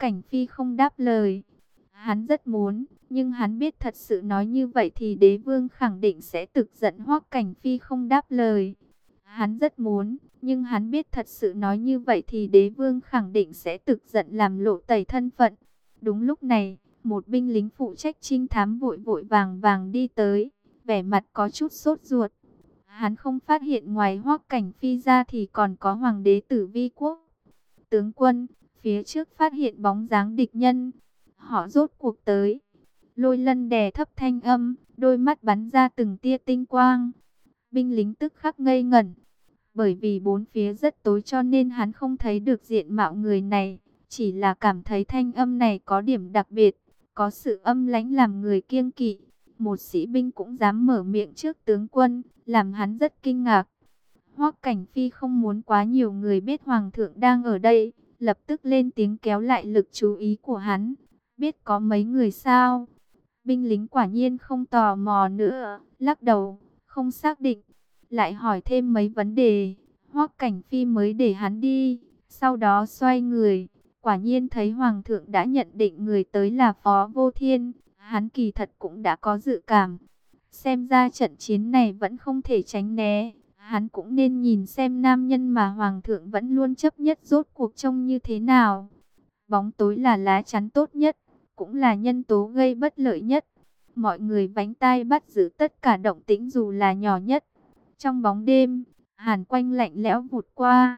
Cảnh Phi không đáp lời. Hắn rất muốn, nhưng hắn biết thật sự nói như vậy thì đế vương khẳng định sẽ tức giận. Hoắc Cảnh Phi không đáp lời. Hắn rất muốn, nhưng hắn biết thật sự nói như vậy thì đế vương khẳng định sẽ tức giận làm lộ tẩy thân phận. Đúng lúc này, một binh lính phụ trách trinh thám vội vội vàng vàng đi tới, vẻ mặt có chút sốt ruột. Hắn không phát hiện ngoài Hoắc Cảnh Phi ra thì còn có hoàng đế Tử Vi Quốc. Tướng quân, phía trước phát hiện bóng dáng địch nhân. Họ rốt cuộc tới. Lôi Lân đè thấp thanh âm, đôi mắt bắn ra từng tia tinh quang. Binh lính tức khắc ngây ngẩn. Bởi vì bốn phía rất tối cho nên hắn không thấy được diện mạo người này. Chỉ là cảm thấy thanh âm này có điểm đặc biệt. Có sự âm lãnh làm người kiêng kỵ. Một sĩ binh cũng dám mở miệng trước tướng quân, làm hắn rất kinh ngạc. Hoắc Cảnh Phi không muốn quá nhiều người biết hoàng thượng đang ở đây, lập tức lên tiếng kéo lại lực chú ý của hắn. Biết có mấy người sao? Binh lính quả nhiên không tò mò nữa, lắc đầu, không xác định. Lại hỏi thêm mấy vấn đề, Hoắc Cảnh Phi mới để hắn đi. Sau đó xoay người, quả nhiên thấy hoàng thượng đã nhận định người tới là Phó Vô Thiên. Hắn kỳ thật cũng đã có dự cảm. Xem ra trận chiến này vẫn không thể tránh né. Hắn cũng nên nhìn xem nam nhân mà hoàng thượng vẫn luôn chấp nhất rốt cuộc trông như thế nào. Bóng tối là lá chắn tốt nhất, cũng là nhân tố gây bất lợi nhất. Mọi người vánh tai bắt giữ tất cả động tĩnh dù là nhỏ nhất. Trong bóng đêm, hàn quanh lạnh lẽo vụt qua.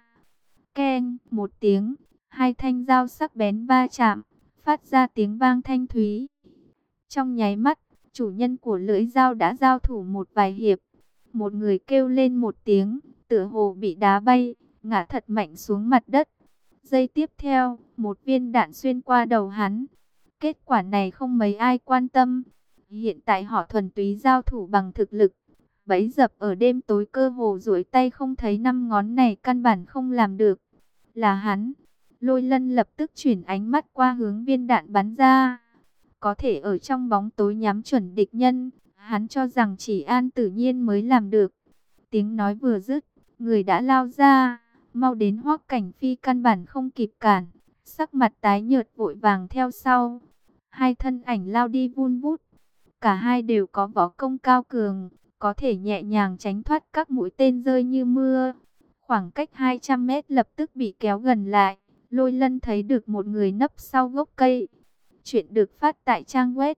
Keng, một tiếng, hai thanh dao sắc bén va chạm, phát ra tiếng vang thanh thúy. Trong nháy mắt, chủ nhân của lưỡi dao đã giao thủ một vài hiệp. Một người kêu lên một tiếng, tựa hồ bị đá bay, ngã thật mạnh xuống mặt đất. Giây tiếp theo, một viên đạn xuyên qua đầu hắn. Kết quả này không mấy ai quan tâm. Hiện tại họ thuần túy giao thủ bằng thực lực. Bẫy dập ở đêm tối cơ hồ duỗi tay không thấy năm ngón này căn bản không làm được. Là hắn. Lôi Lân lập tức chuyển ánh mắt qua hướng viên đạn bắn ra. Có thể ở trong bóng tối nhắm chuẩn địch nhân. Hắn cho rằng chỉ An Tử Nhiên mới làm được. Tiếng nói vừa dứt, người đã lao ra, mau đến Hoắc Cảnh Phi căn bản không kịp cản, sắc mặt tái nhợt vội vàng theo sau. Hai thân ảnh lao đi vun vút, cả hai đều có võ công cao cường, có thể nhẹ nhàng tránh thoát các mũi tên rơi như mưa. Khoảng cách 200 mét lập tức bị kéo gần lại, Lôi Lân thấy được một người nấp sau gốc cây. Chuyện được phát tại trang web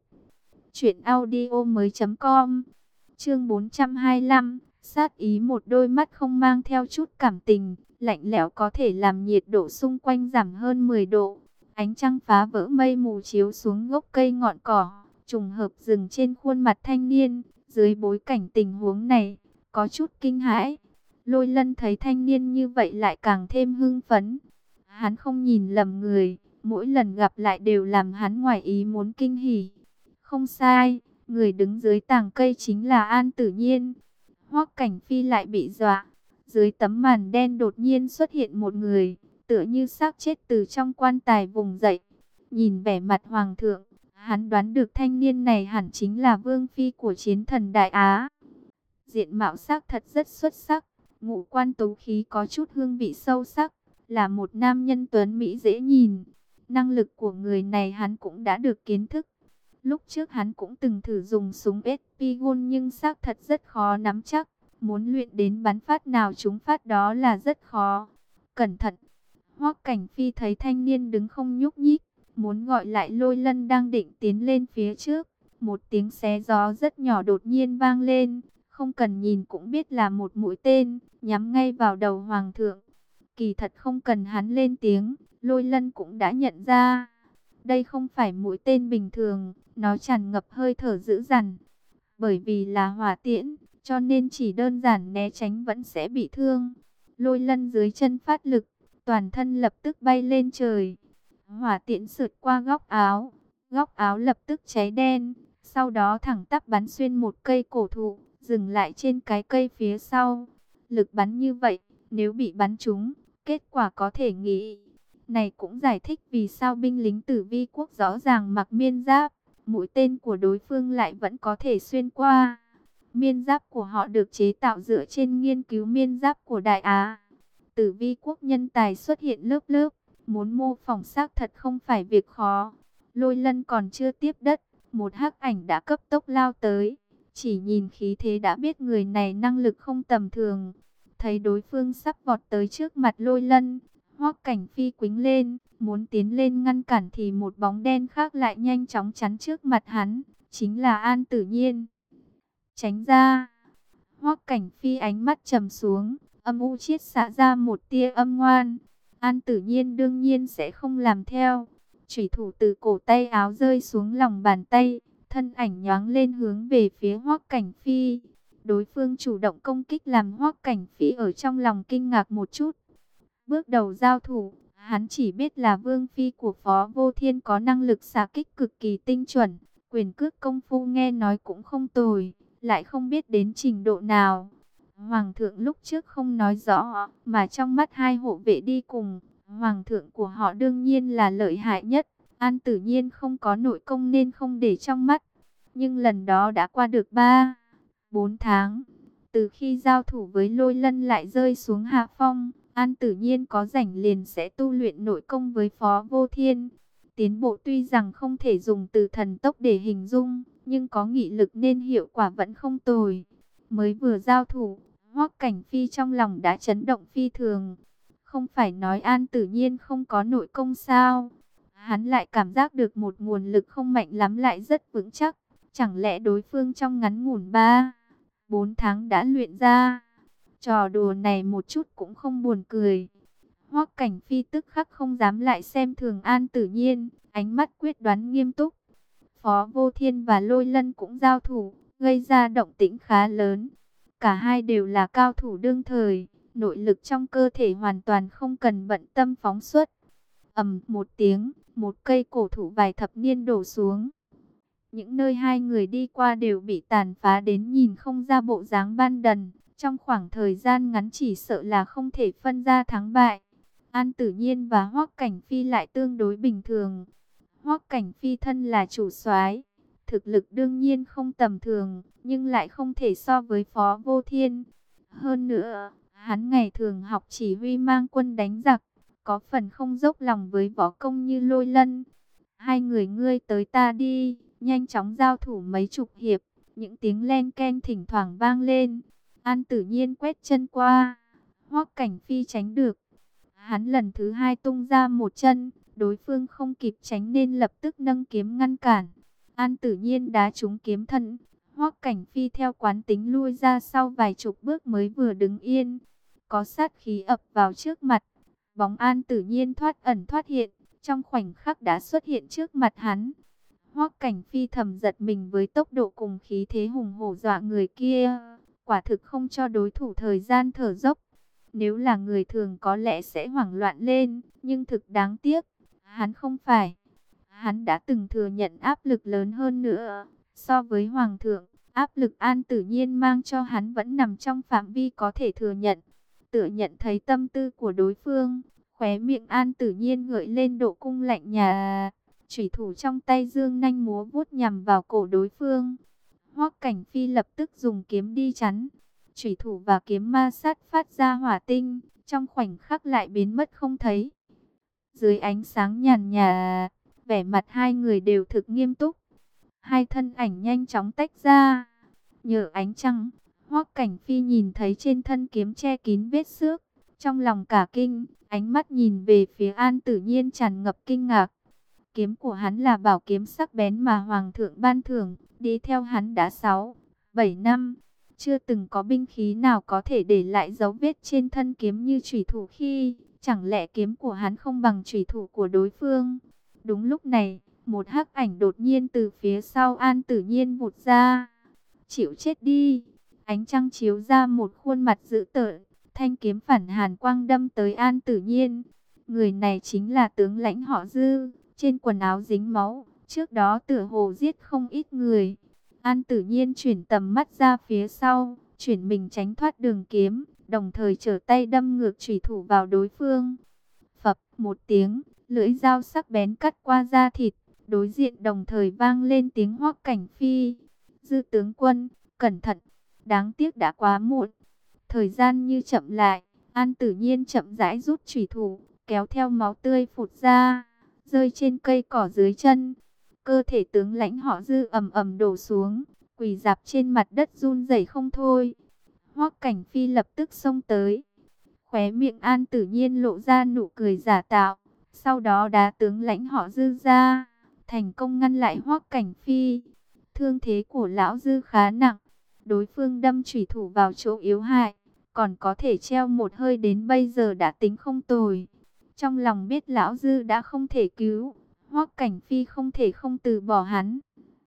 truyệnaudiomoi.com. Chương 425, sát ý. Một đôi mắt không mang theo chút cảm tình, lạnh lẽo có thể làm nhiệt độ xung quanh giảm hơn 10 độ. Ánh trăng phá vỡ mây mù chiếu xuống gốc cây ngọn cỏ, trùng hợp dừng trên khuôn mặt thanh niên. Dưới bối cảnh tình huống này, có chút kinh hãi. Lôi Lân thấy thanh niên như vậy lại càng thêm hưng phấn. Hắn không nhìn lầm người, mỗi lần gặp lại đều làm hắn ngoài ý muốn kinh hỉ. Không sai, người đứng dưới tàng cây chính là An Tử Nhiên. Hoắc Cảnh Phi lại bị dọa. Dưới tấm màn đen đột nhiên xuất hiện một người, tựa như xác chết từ trong quan tài vùng dậy. Nhìn vẻ mặt hoàng thượng, hắn đoán được thanh niên này hẳn chính là vương phi của chiến thần Đại Á. Diện mạo xác thật rất xuất sắc, ngũ quan tú khí có chút hương vị sâu sắc, là một nam nhân tuấn mỹ dễ nhìn. Năng lực của người này hắn cũng đã được kiến thức. Lúc trước hắn cũng từng thử dùng súng Espigon nhưng xác thật rất khó nắm chắc. Muốn luyện đến bắn phát nào trúng phát đó là rất khó. Cẩn thận! Hoắc Cảnh Phi thấy thanh niên đứng không nhúc nhích, muốn gọi lại Lôi Lân đang định tiến lên phía trước. Một tiếng xé gió rất nhỏ đột nhiên vang lên, không cần nhìn cũng biết là một mũi tên, nhắm ngay vào đầu hoàng thượng. Kỳ thật không cần hắn lên tiếng, Lôi Lân cũng đã nhận ra. Đây không phải mũi tên bình thường, nó tràn ngập hơi thở dữ dằn. Bởi vì là hỏa tiễn, cho nên chỉ đơn giản né tránh vẫn sẽ bị thương. Lôi Lân dưới chân phát lực, toàn thân lập tức bay lên trời. Hỏa tiễn sượt qua góc áo lập tức cháy đen, sau đó thẳng tắp bắn xuyên một cây cổ thụ, dừng lại trên cái cây phía sau. Lực bắn như vậy, nếu bị bắn trúng, kết quả có thể nghĩ. Này cũng giải thích vì sao binh lính Tử Vi Quốc rõ ràng mặc miên giáp, mũi tên của đối phương lại vẫn có thể xuyên qua. Miên giáp của họ được chế tạo dựa trên nghiên cứu miên giáp của Đại Á. Tử Vi Quốc nhân tài xuất hiện lớp lớp, Muốn mô phỏng xác thật không phải việc khó. Lôi Lân còn chưa tiếp đất, một hắc ảnh đã cấp tốc lao tới. Chỉ nhìn khí thế đã biết người này năng lực không tầm thường. Thấy đối phương sắp vọt tới trước mặt Lôi Lân, Hoắc Cảnh Phi quĩnh lên, muốn tiến lên ngăn cản thì một bóng đen khác lại nhanh chóng chắn trước mặt hắn, chính là An Tử Nhiên. Tránh ra! Hoắc Cảnh Phi ánh mắt trầm xuống, âm u chiết xạ ra một tia âm ngoan. An Tử Nhiên đương nhiên sẽ không làm theo. Chủy thủ từ cổ tay áo rơi xuống lòng bàn tay, thân ảnh nhoáng lên hướng về phía Hoắc Cảnh Phi. Đối phương chủ động công kích làm Hoắc Cảnh Phi ở trong lòng kinh ngạc một chút. Bước đầu giao thủ, hắn chỉ biết là vương phi của Phó Vô Thiên có năng lực xạ kích cực kỳ tinh chuẩn, quyền cước công phu nghe nói cũng không tồi, lại không biết đến trình độ nào. Hoàng thượng lúc trước không nói rõ, mà trong mắt hai hộ vệ đi cùng, hoàng thượng của họ đương nhiên là lợi hại nhất. An Tử Nhiên không có nội công nên không để trong mắt. Nhưng lần đó đã qua được 3-4 tháng. Từ khi giao thủ với Lôi Lân lại rơi xuống hạ phong, An Tử Nhiên có rảnh liền sẽ tu luyện nội công với Phó Vô Thiên. Tiến bộ tuy rằng không thể dùng từ thần tốc để hình dung, nhưng có nghị lực nên hiệu quả vẫn không tồi. Mới vừa giao thủ, Hoắc Cảnh Phi trong lòng đã chấn động phi thường. Không phải nói An Tử Nhiên không có nội công sao? Hắn lại cảm giác được một nguồn lực không mạnh lắm lại rất vững chắc. Chẳng lẽ đối phương trong ngắn ngủn 3-4 tháng đã luyện ra? Trò đùa này một chút cũng không buồn cười. Hoắc Cảnh Phi tức khắc không dám lại xem thường An Tử Nhiên, ánh mắt quyết đoán nghiêm túc. Phó Vô Thiên và Lôi Lân cũng giao thủ, gây ra động tĩnh khá lớn. Cả hai đều là cao thủ đương thời, nội lực trong cơ thể hoàn toàn không cần bận tâm phóng xuất. Ầm một tiếng, một cây cổ thụ vài thập niên đổ xuống. Những nơi hai người đi qua đều bị tàn phá đến nhìn không ra bộ dáng ban đầu. Trong khoảng thời gian ngắn chỉ sợ là không thể phân ra thắng bại. An Tử Nhiên và Hoắc Cảnh Phi lại tương đối bình thường. Hoắc Cảnh Phi thân là chủ soái, thực lực đương nhiên không tầm thường, nhưng lại không thể so với Phó Vô Thiên. Hơn nữa, hắn ngày thường học chỉ huy mang quân đánh giặc, có phần không dốc lòng với võ công như Lôi Lân. Hai người ngươi tới ta đi, nhanh chóng giao thủ mấy chục hiệp, những tiếng len ken thỉnh thoảng vang lên. An Tử Nhiên quét chân qua, Hoắc Cảnh Phi tránh được. Hắn lần thứ hai tung ra một chân, đối phương không kịp tránh nên lập tức nâng kiếm ngăn cản. An Tử Nhiên đá trúng kiếm thân, Hoắc Cảnh Phi theo quán tính lui ra sau vài chục bước mới vừa đứng yên. Có sát khí ập vào trước mặt, bóng An Tử Nhiên thoát ẩn thoát hiện, trong khoảnh khắc đã xuất hiện trước mặt hắn. Hoắc Cảnh Phi thầm giật mình với tốc độ cùng khí thế hùng hổ dọa người kia, quả thực không cho đối thủ thời gian thở dốc. Nếu là người thường có lẽ sẽ hoảng loạn lên, nhưng thực đáng tiếc, hắn không phải. Hắn đã từng thừa nhận áp lực lớn hơn nữa. So với Hoàng thượng, áp lực An Tử Nhiên mang cho hắn vẫn nằm trong phạm vi có thể thừa nhận. Tựa nhận thấy tâm tư của đối phương, khóe miệng An Tử Nhiên gợi lên độ cung lạnh nhà. Chủy thủ trong tay dương nhanh múa vuốt nhằm vào cổ đối phương. Hoắc Cảnh Phi lập tức dùng kiếm đi chắn. Chủy thủ và kiếm ma sát phát ra hỏa tinh, trong khoảnh khắc lại biến mất không thấy. Dưới ánh sáng nhàn nhạt, vẻ mặt hai người đều thực nghiêm túc. Hai thân ảnh nhanh chóng tách ra. Nhờ ánh trăng, Hoắc Cảnh Phi nhìn thấy trên thân kiếm che kín vết xước. Trong lòng cả kinh, ánh mắt nhìn về phía An Tử Nhiên tràn ngập kinh ngạc. Kiếm của hắn là bảo kiếm sắc bén mà Hoàng thượng ban thưởng, đi theo hắn đã 6-7 năm. Chưa từng có binh khí nào có thể để lại dấu vết trên thân kiếm như chủy thủ khi, chẳng lẽ kiếm của hắn không bằng chủy thủ của đối phương. Đúng lúc này, một hắc ảnh đột nhiên từ phía sau An Tử Nhiên vụt ra. Chịu chết đi! Ánh trăng chiếu ra một khuôn mặt dữ tợn, thanh kiếm phản hàn quang đâm tới An Tử Nhiên. Người này chính là tướng lãnh họ Dư, trên quần áo dính máu, trước đó tựa hồ giết không ít người. An Tử Nhiên chuyển tầm mắt ra phía sau, chuyển mình tránh thoát đường kiếm, đồng thời trở tay đâm ngược chủy thủ vào đối phương. Phập một tiếng, lưỡi dao sắc bén cắt qua da thịt, đối diện đồng thời vang lên tiếng Hoắc Cảnh Phi. Dư tướng quân, cẩn thận, đáng tiếc đã quá muộn. Thời gian như chậm lại, An Tử Nhiên chậm rãi rút chủy thủ, kéo theo máu tươi phụt ra, rơi trên cây cỏ dưới chân. Cơ thể tướng lãnh họ Dư ầm ầm đổ xuống, quỳ rạp trên mặt đất run rẩy không thôi. Hoắc Cảnh Phi lập tức xông tới, khóe miệng An Tử Nhiên lộ ra nụ cười giả tạo, sau đó đá tướng lãnh họ Dư ra, thành công ngăn lại Hoắc Cảnh Phi. Thương thế của lão Dư khá nặng, đối phương đâm chủy thủ vào chỗ yếu hại, còn có thể treo một hơi đến bây giờ đã tính không tồi. Trong lòng biết lão Dư đã không thể cứu, Hoắc Cảnh Phi không thể không từ bỏ hắn.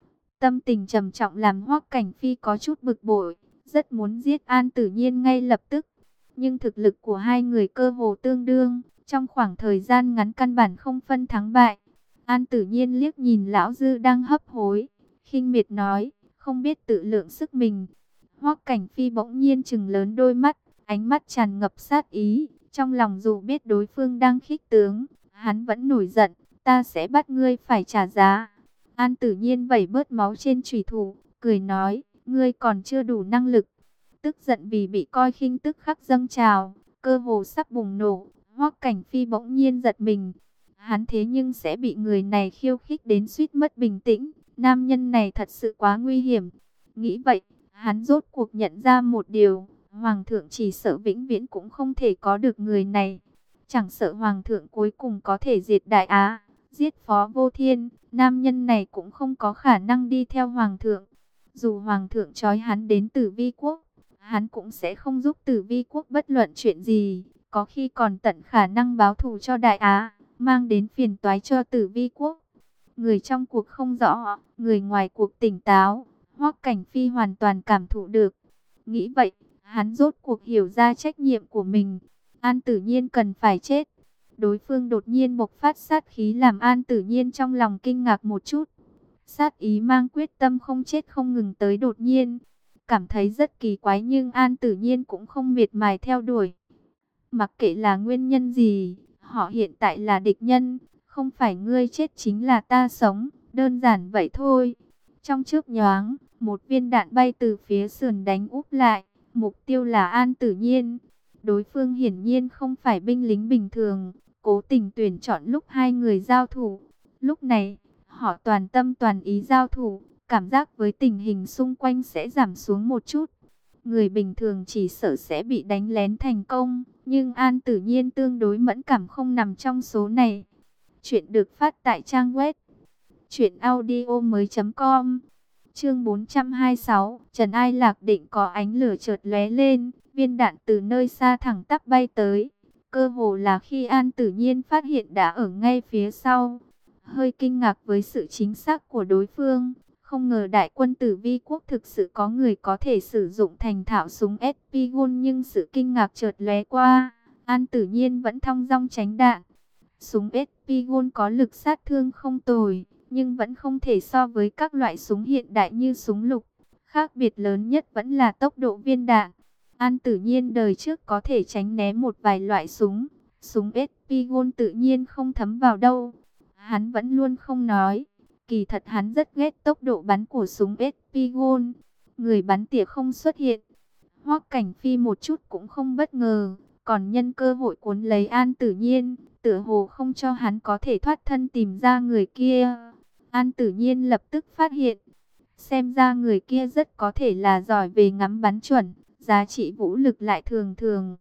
Tâm tình trầm trọng làm Hoắc Cảnh Phi có chút bực bội, rất muốn giết An Tử Nhiên ngay lập tức. Nhưng thực lực của hai người cơ hồ tương đương, trong khoảng thời gian ngắn căn bản không phân thắng bại. An Tử Nhiên liếc nhìn lão Dư đang hấp hối, khinh miệt nói, không biết tự lượng sức mình. Hoắc Cảnh Phi bỗng nhiên trừng lớn đôi mắt, ánh mắt tràn ngập sát ý, trong lòng dù biết đối phương đang khích tướng, hắn vẫn nổi giận, ta sẽ bắt ngươi phải trả giá. An Tử Nhiên vẩy bớt máu trên chủy thủ, cười nói, ngươi còn chưa đủ năng lực. Tức giận vì bị coi khinh tức khắc dâng trào, cơ hồ sắp bùng nổ. Hoắc Cảnh Phi bỗng nhiên giật mình, hắn thế nhưng sẽ bị người này khiêu khích đến suýt mất bình tĩnh. Nam nhân này thật sự quá nguy hiểm. Nghĩ vậy, hắn rốt cuộc nhận ra một điều, Hoàng thượng chỉ sợ vĩnh viễn cũng không thể có được người này. Chẳng sợ Hoàng thượng cuối cùng có thể diệt Đại Á, giết Phó Vô Thiên, nam nhân này cũng không có khả năng đi theo Hoàng thượng. Dù Hoàng thượng trói hắn đến Tử Vi Quốc, hắn cũng sẽ không giúp Tử Vi Quốc bất luận chuyện gì, có khi còn tận khả năng báo thù cho Đại Á, mang đến phiền toái cho Tử Vi Quốc. Người trong cuộc không rõ, người ngoài cuộc tỉnh táo, Hoắc Cảnh Phi hoàn toàn cảm thụ được. Nghĩ vậy, hắn rốt cuộc hiểu ra trách nhiệm của mình. An Tử Nhiên cần phải chết. Đối phương đột nhiên bộc phát sát khí làm An Tử Nhiên trong lòng kinh ngạc một chút. Sát ý mang quyết tâm không chết không ngừng tới đột nhiên. Cảm thấy rất kỳ quái nhưng An Tử Nhiên cũng không miệt mài theo đuổi. Mặc kệ là nguyên nhân gì, họ hiện tại là địch nhân. Không phải ngươi chết chính là ta sống, đơn giản vậy thôi. Trong chớp nhoáng, một viên đạn bay từ phía sườn đánh úp lại, mục tiêu là An Tử Nhiên. Đối phương hiển nhiên không phải binh lính bình thường, cố tình tuyển chọn lúc hai người giao thủ. Lúc này, họ toàn tâm toàn ý giao thủ, cảm giác với tình hình xung quanh sẽ giảm xuống một chút. Người bình thường chỉ sợ sẽ bị đánh lén thành công, nhưng An Tử Nhiên tương đối mẫn cảm không nằm trong số này. Chuyện được phát tại trang web truyệnaudiomoi.com. Chương 426, Trần Ai Lạc Định có ánh lửa chợt lóe lên, viên đạn từ nơi xa thẳng tắp bay tới. Cơ hồ là khi An Tử Nhiên phát hiện đã ở ngay phía sau. Hơi kinh ngạc với sự chính xác của đối phương, không ngờ đại quân Tử Vi Quốc thực sự có người có thể sử dụng thành thạo súng Espigon, nhưng sự kinh ngạc chợt lóe qua, An Tử Nhiên vẫn thong dong tránh đạn. Súng Espigon có lực sát thương không tồi, nhưng vẫn không thể so với các loại súng hiện đại như súng lục. Khác biệt lớn nhất vẫn là tốc độ viên đạn. An Tử Nhiên đời trước có thể tránh né một vài loại súng, súng Espigon tự nhiên không thấm vào đâu. Hắn vẫn luôn không nói, kỳ thật hắn rất ghét tốc độ bắn của súng Espigon. Người bắn tỉa không xuất hiện, Hoắc Cảnh Phi một chút cũng không bất ngờ, còn nhân cơ hội cuốn lấy An Tử Nhiên, tựa hồ không cho hắn có thể thoát thân tìm ra người kia. An Tử Nhiên lập tức phát hiện, xem ra người kia rất có thể là giỏi về ngắm bắn chuẩn, giá trị vũ lực lại thường thường.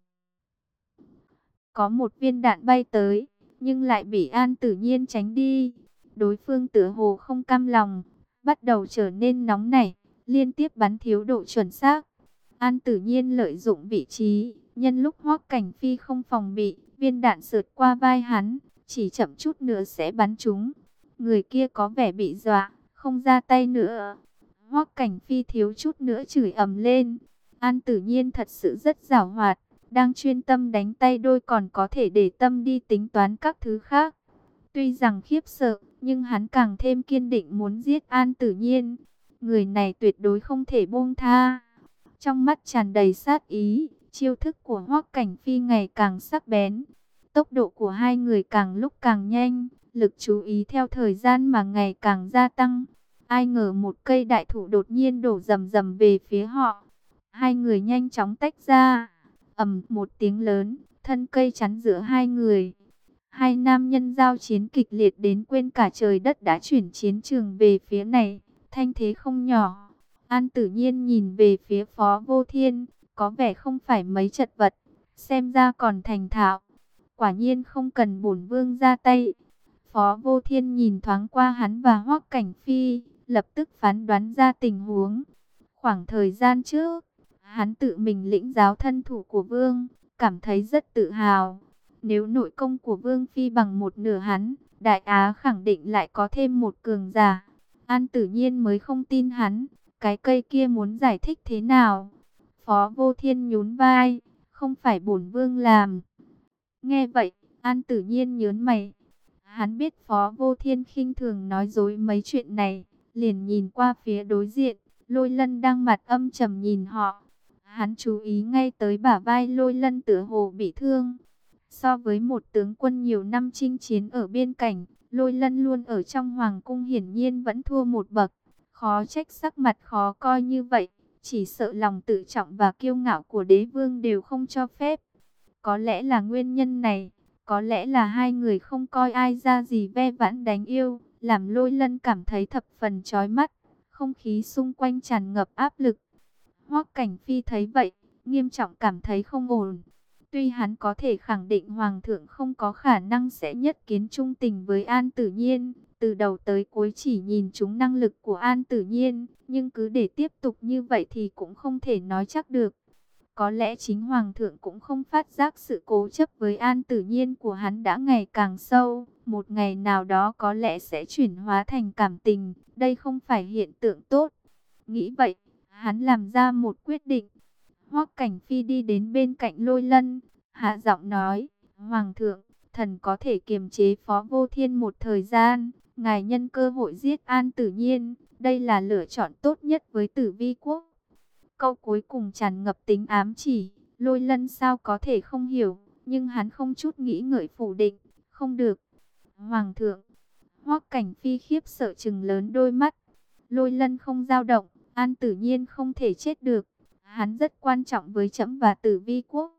Có một viên đạn bay tới, nhưng lại bị An Tử Nhiên tránh đi. Đối phương tựa hồ không cam lòng, bắt đầu trở nên nóng nảy, liên tiếp bắn thiếu độ chuẩn xác. An Tử Nhiên lợi dụng vị trí, nhân lúc Hoắc Cảnh Phi không phòng bị, viên đạn sượt qua vai hắn, chỉ chậm chút nữa sẽ bắn trúng. Người kia có vẻ bị dọa, không ra tay nữa. Hoắc Cảnh Phi thiếu chút nữa chửi ầm lên. An Tử Nhiên thật sự rất giàu hoạt, đang chuyên tâm đánh tay đôi còn có thể để tâm đi tính toán các thứ khác. Tuy rằng khiếp sợ, nhưng hắn càng thêm kiên định muốn giết An Tử Nhiên. Người này tuyệt đối không thể buông tha. Trong mắt tràn đầy sát ý, chiêu thức của Hoắc Cảnh Phi ngày càng sắc bén. Tốc độ của hai người càng lúc càng nhanh, lực chú ý theo thời gian mà ngày càng gia tăng. Ai ngờ một cây đại thụ đột nhiên đổ rầm rầm về phía họ. Hai người nhanh chóng tách ra. Ầm một tiếng lớn, thân cây chắn giữa hai người. Hai nam nhân giao chiến kịch liệt đến quên cả trời đất đã chuyển chiến trường về phía này, thanh thế không nhỏ. An Tử Nhiên nhìn về phía Phó Vô Thiên, có vẻ không phải mấy chật vật, xem ra còn thành thạo. Quả nhiên không cần bổn vương ra tay. Phó Vô Thiên nhìn thoáng qua hắn và Hoắc Cảnh Phi, lập tức phán đoán ra tình huống. Khoảng thời gian trước, hắn tự mình lĩnh giáo thân thủ của vương, cảm thấy rất tự hào. Nếu nội công của Vương Phi bằng một nửa hắn, Đại Á khẳng định lại có thêm một cường giả. An Tử Nhiên mới không tin hắn, cái cây kia muốn giải thích thế nào? Phó Vô Thiên nhún vai, không phải bổn vương làm. Nghe vậy, An Tử Nhiên nhớn mày. Hắn biết Phó Vô Thiên khinh thường nói dối mấy chuyện này, liền nhìn qua phía đối diện, Lôi Lân đang mặt âm trầm nhìn họ. Hắn chú ý ngay tới bả vai Lôi Lân tựa hồ bị thương. So với một tướng quân nhiều năm chinh chiến ở biên cảnh, Lôi Lân luôn ở trong hoàng cung hiển nhiên vẫn thua một bậc. Khó trách sắc mặt khó coi như vậy, chỉ sợ lòng tự trọng và kiêu ngạo của đế vương đều không cho phép. Có lẽ là nguyên nhân này, có lẽ là hai người không coi ai ra gì ve vãn đánh yêu, làm Lôi Lân cảm thấy thập phần chói mắt, không khí xung quanh tràn ngập áp lực. Hoắc Cảnh Phi thấy vậy, nghiêm trọng cảm thấy không ổn. Tuy hắn có thể khẳng định Hoàng thượng không có khả năng sẽ nhất kiến trung tình với An Tử Nhiên, từ đầu tới cuối chỉ nhìn trúng năng lực của An Tử Nhiên, nhưng cứ để tiếp tục như vậy thì cũng không thể nói chắc được. Có lẽ chính Hoàng thượng cũng không phát giác sự cố chấp với An Tử Nhiên của hắn đã ngày càng sâu, một ngày nào đó có lẽ sẽ chuyển hóa thành cảm tình, đây không phải hiện tượng tốt. Nghĩ vậy, hắn làm ra một quyết định. Hoắc Cảnh Phi đi đến bên cạnh Lôi Lân, hạ giọng nói, Hoàng thượng, thần có thể kiềm chế Phó Vô Thiên một thời gian, ngài nhân cơ hội giết An Tử Nhiên, đây là lựa chọn tốt nhất với Tử Vi quốc. Câu cuối cùng tràn ngập tính ám chỉ, Lôi Lân sao có thể không hiểu, nhưng hắn không chút nghĩ ngợi phủ định, không được. Hoàng thượng, Hoắc Cảnh Phi khiếp sợ trừng lớn đôi mắt, Lôi Lân không dao động, An Tử Nhiên không thể chết được. Hắn rất quan trọng với trẫm và Tử Vi quốc.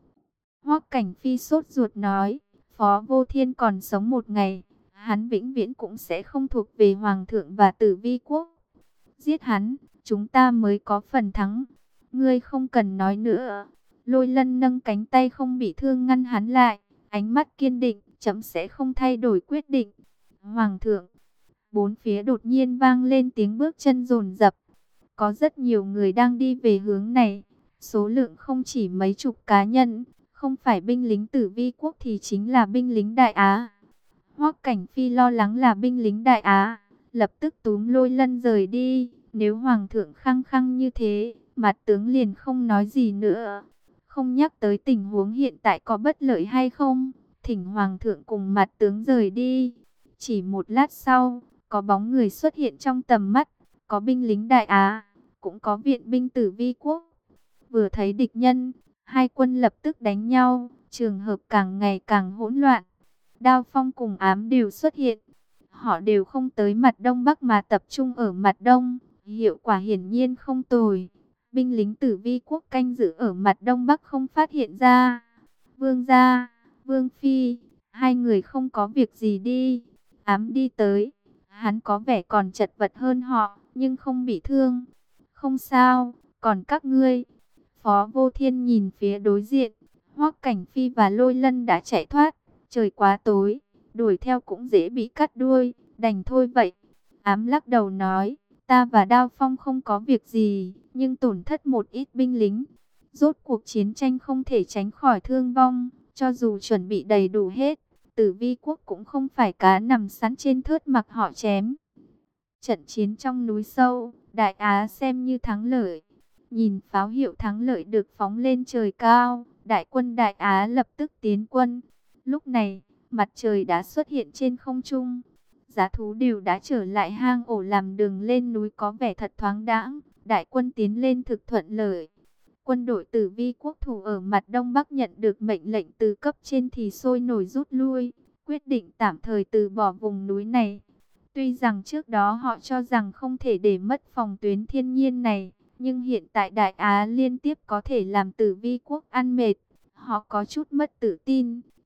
Hoắc Cảnh Phi sốt ruột nói, Phó Vô Thiên còn sống một ngày, hắn vĩnh viễn cũng sẽ không thuộc về Hoàng thượng và Tử Vi quốc. Giết hắn, chúng ta mới có phần thắng. Ngươi không cần nói nữa. Lôi Lân nâng cánh tay không bị thương ngăn hắn lại, ánh mắt kiên định, trẫm sẽ không thay đổi quyết định. Hoàng thượng, bốn phía đột nhiên vang lên tiếng bước chân dồn dập. Có rất nhiều người đang đi về hướng này, số lượng không chỉ mấy chục cá nhân, không phải binh lính Tử Vi quốc thì chính là binh lính Đại Á. Hoắc Cảnh Phi lo lắng là binh lính Đại Á, lập tức túm Lôi Lân rời đi. Nếu Hoàng thượng khăng khăng như thế, mặt tướng liền không nói gì nữa. Không nhắc tới tình huống hiện tại có bất lợi hay không, thỉnh Hoàng thượng cùng mặt tướng rời đi. Chỉ một lát sau, có bóng người xuất hiện trong tầm mắt, có binh lính Đại Á, cũng có viện binh Tử Vi quốc. Vừa thấy địch nhân, hai quân lập tức đánh nhau, trường hợp càng ngày càng hỗn loạn. Đao Phong cùng Ám đều xuất hiện. Họ đều không tới mặt đông bắc mà tập trung ở mặt đông, hiệu quả hiển nhiên không tồi. Binh lính Tử Vi quốc canh giữ ở mặt đông bắc không phát hiện ra. Vương gia, Vương phi, hai người không có việc gì đi. Ám đi tới, hắn có vẻ còn chật vật hơn họ, nhưng không bị thương. Không sao, còn các ngươi. Phó Vô Thiên nhìn phía đối diện, Hoắc Cảnh Phi và Lôi Lân đã chạy thoát. Trời quá tối, đuổi theo cũng dễ bị cắt đuôi, đành thôi vậy. Ám lắc đầu nói, ta và Đao Phong không có việc gì, nhưng tổn thất một ít binh lính. Rốt cuộc chiến tranh không thể tránh khỏi thương vong, cho dù chuẩn bị đầy đủ hết, Tử Vi quốc cũng không phải cá nằm sẵn trên thớt mặc họ chém. Trận chiến trong núi sâu, Đại Á xem như thắng lợi. Nhìn pháo hiệu thắng lợi được phóng lên trời cao, đại quân Đại Á lập tức tiến quân. Lúc này, mặt trời đã xuất hiện trên không trung. Giá thú đều đã trở lại hang ổ, làm đường lên núi có vẻ thật thoáng đãng. Đại quân tiến lên thực thuận lợi. Quân đội Tử Vi quốc thủ ở mặt đông bắc nhận được mệnh lệnh từ cấp trên thì sôi nổi rút lui, quyết định tạm thời từ bỏ vùng núi này. Tuy rằng trước đó họ cho rằng không thể để mất phòng tuyến thiên nhiên này, nhưng hiện tại Đại Á liên tiếp có thể làm Tử Vi quốc ăn mệt. Họ có chút mất tự tin,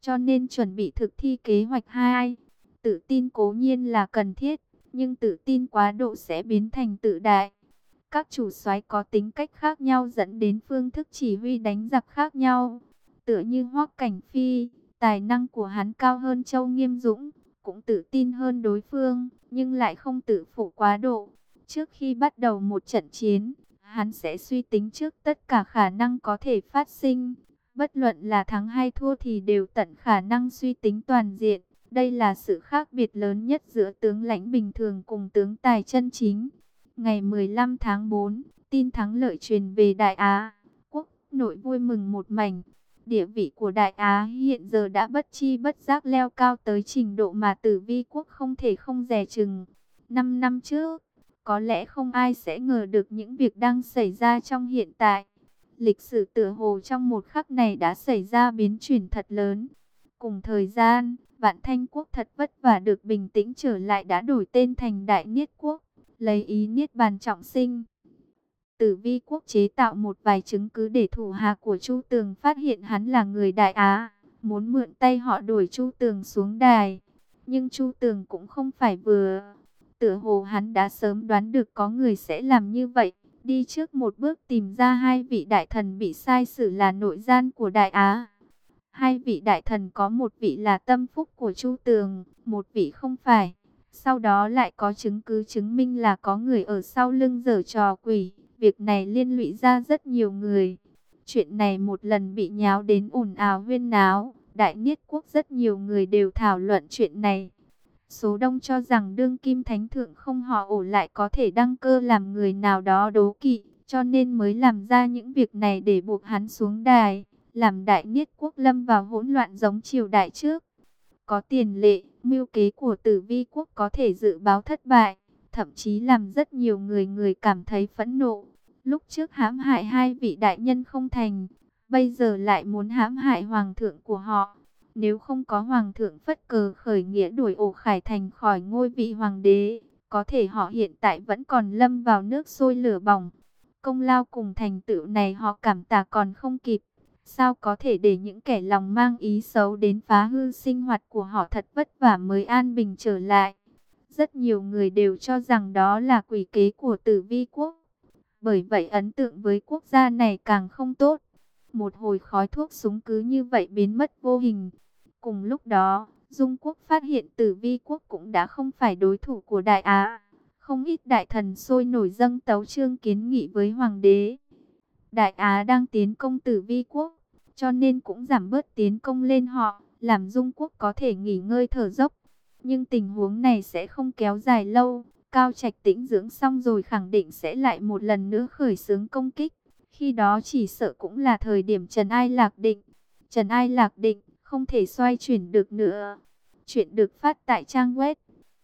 cho nên chuẩn bị thực thi kế hoạch 2. Tự tin cố nhiên là cần thiết, nhưng tự tin quá độ sẽ biến thành tự đại. Các chủ soái có tính cách khác nhau dẫn đến phương thức chỉ huy đánh giặc khác nhau. Tựa như Hoắc Cảnh Phi, tài năng của hắn cao hơn Châu Nghiêm Dũng, cũng tự tin hơn đối phương, nhưng lại không tự phụ quá độ. Trước khi bắt đầu một trận chiến, hắn sẽ suy tính trước tất cả khả năng có thể phát sinh. Bất luận là thắng hay thua thì đều tận khả năng suy tính toàn diện. Đây là sự khác biệt lớn nhất giữa tướng lãnh bình thường cùng tướng tài chân chính. Ngày 15 tháng 4, tin thắng lợi truyền về Đại Á. Quốc nội vui mừng một mảnh. Địa vị của Đại Á hiện giờ đã bất chi bất giác leo cao tới trình độ mà Tử Vi quốc không thể không dè chừng. 5 năm trước, có lẽ không ai sẽ ngờ được những việc đang xảy ra trong hiện tại. Lịch sử tựa hồ trong một khắc này đã xảy ra biến chuyển thật lớn. Cùng thời gian, Vạn Thanh quốc thật vất vả được bình tĩnh trở lại đã đổi tên thành Đại Niết quốc, lấy ý niết bàn trọng sinh. Tử Vi quốc chế tạo một vài chứng cứ để thủ hạ của Chu Tường phát hiện hắn là người Đại Á, muốn mượn tay họ đuổi Chu Tường xuống đài. Nhưng Chu Tường cũng không phải vừa, tựa hồ hắn đã sớm đoán được có người sẽ làm như vậy, đi trước một bước tìm ra hai vị đại thần bị sai xử là nội gian của Đại Á. Hai vị đại thần có một vị là tâm phúc của Chu Tường, một vị không phải. Sau đó lại có chứng cứ chứng minh là có người ở sau lưng giở trò quỷ. Việc này liên lụy ra rất nhiều người. Chuyện này một lần bị nháo đến ồn ào huyên náo. Đại Niết quốc rất nhiều người đều thảo luận chuyện này. Số đông cho rằng đương kim thánh thượng không họ ổ lại có thể đăng cơ làm người nào đó đố kỵ, cho nên mới làm ra những việc này để buộc hắn xuống đài, làm Đại Niết quốc lâm vào hỗn loạn giống triều đại trước. Có tiền lệ, mưu kế của Tử Vi quốc có thể dự báo thất bại, thậm chí làm rất nhiều người cảm thấy phẫn nộ. Lúc trước hãm hại hai vị đại nhân không thành, bây giờ lại muốn hãm hại hoàng thượng của họ. Nếu không có hoàng thượng phất cờ khởi nghĩa đuổi Ổ Khải Thành khỏi ngôi vị hoàng đế, có thể họ hiện tại vẫn còn lâm vào nước sôi lửa bỏng. Công lao cùng thành tựu này họ cảm tạ còn không kịp. Sao có thể để những kẻ lòng mang ý xấu đến phá hư sinh hoạt của họ, thật vất vả mới an bình trở lại. Rất nhiều người đều cho rằng đó là quỷ kế của Tử Vi quốc. Bởi vậy ấn tượng với quốc gia này càng không tốt. Một hồi khói thuốc súng cứ như vậy biến mất vô hình. Cùng lúc đó, Dung quốc phát hiện Tử Vi quốc cũng đã không phải đối thủ của Đại Á. Không ít đại thần sôi nổi dâng tấu chương kiến nghị với hoàng đế. Đại Á đang tiến công Tử Vi quốc, cho nên cũng giảm bớt tiến công lên họ, làm Dung quốc có thể nghỉ ngơi thở dốc. Nhưng tình huống này sẽ không kéo dài lâu. Cao Trạch tĩnh dưỡng xong rồi khẳng định sẽ lại một lần nữa khởi xướng công kích. Khi đó chỉ sợ cũng là thời điểm trần ai lạc định. Trần ai lạc định, không thể xoay chuyển được nữa. Chuyện được phát tại trang web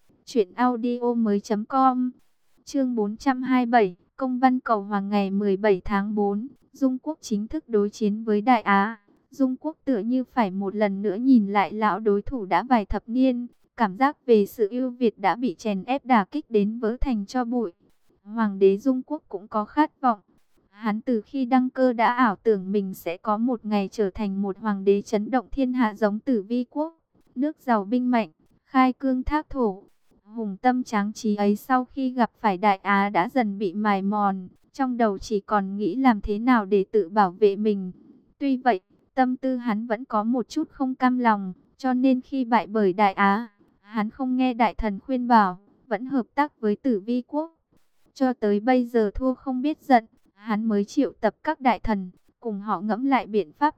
truyệnaudiomoi.com. Chương 427, công văn cầu hoàng. Ngày 17 tháng 4, Dung quốc chính thức đối chiến với Đại Á. Dung quốc tựa như phải một lần nữa nhìn lại lão đối thủ đã vài thập niên. Cảm giác về sự ưu việt đã bị chèn ép đả kích đến vỡ thành tro bụi. Hoàng đế Dung quốc cũng có khát vọng. Hắn từ khi đăng cơ đã ảo tưởng mình sẽ có một ngày trở thành một hoàng đế chấn động thiên hạ giống Tử Vi quốc. Nước giàu binh mạnh, khai cương thác thổ. Hùng tâm tráng trí ấy sau khi gặp phải Đại Á đã dần bị mài mòn. Trong đầu chỉ còn nghĩ làm thế nào để tự bảo vệ mình. Tuy vậy, tâm tư hắn vẫn có một chút không cam lòng. Cho nên khi bại bởi Đại Á, hắn không nghe đại thần khuyên bảo, vẫn hợp tác với Tử Vi quốc. Cho tới bây giờ thua không biết giận, hắn mới triệu tập các đại thần, cùng họ ngẫm lại biện pháp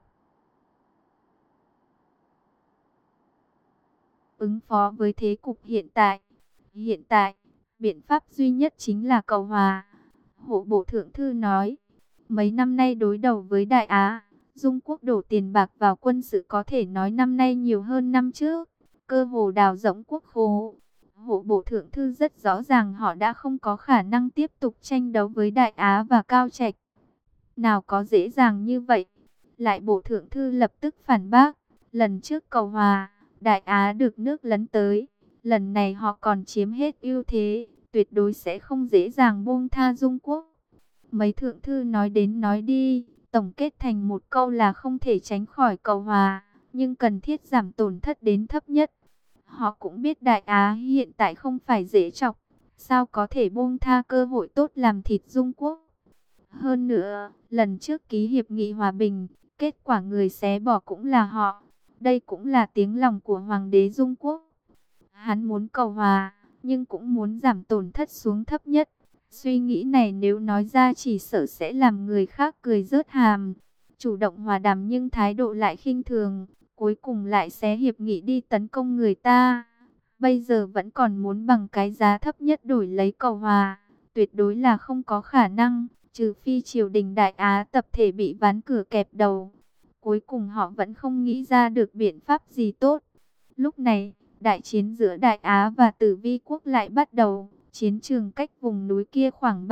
ứng phó với thế cục hiện tại. Hiện tại, biện pháp duy nhất chính là cầu hòa. Hộ bộ thượng thư nói, mấy năm nay đối đầu với Đại Á, Dung quốc đổ tiền bạc vào quân sự có thể nói năm nay nhiều hơn năm trước. Cơ hồ đào rỗng quốc khố. Hộ bộ thượng thư rất rõ ràng họ đã không có khả năng tiếp tục tranh đấu với Đại Á và Cao Trạch. Nào có dễ dàng như vậy. Lại bộ thượng thư lập tức phản bác. Lần trước cầu hòa, Đại Á được nước lấn tới. Lần này họ còn chiếm hết ưu thế. Tuyệt đối sẽ không dễ dàng buông tha Dung quốc. Mấy thượng thư nói đến nói đi, tổng kết thành một câu là không thể tránh khỏi cầu hòa. nhưng cần thiết giảm tổn thất đến thấp nhất. Họ cũng biết Đại Á hiện tại không phải dễ chọc, sao có thể buông tha cơ hội tốt làm thịt Dung Quốc. Hơn nữa, lần trước ký hiệp nghị hòa bình, kết quả người xé bỏ cũng là họ. Đây cũng là tiếng lòng của Hoàng đế Dung Quốc. Hắn muốn cầu hòa, nhưng cũng muốn giảm tổn thất xuống thấp nhất. Suy nghĩ này nếu nói ra chỉ sợ sẽ làm người khác cười rớt hàm. Chủ động hòa đàm nhưng thái độ lại khinh thường, cuối cùng lại xé hiệp nghị đi tấn công người ta. Bây giờ vẫn còn muốn bằng cái giá thấp nhất đổi lấy cầu hòa, tuyệt đối là không có khả năng, trừ phi triều đình Đại Á tập thể bị ván cửa kẹp đầu. Cuối cùng họ vẫn không nghĩ ra được biện pháp gì tốt. Lúc này, đại chiến giữa Đại Á và Tử Vi quốc lại bắt đầu. Chiến trường cách vùng núi kia khoảng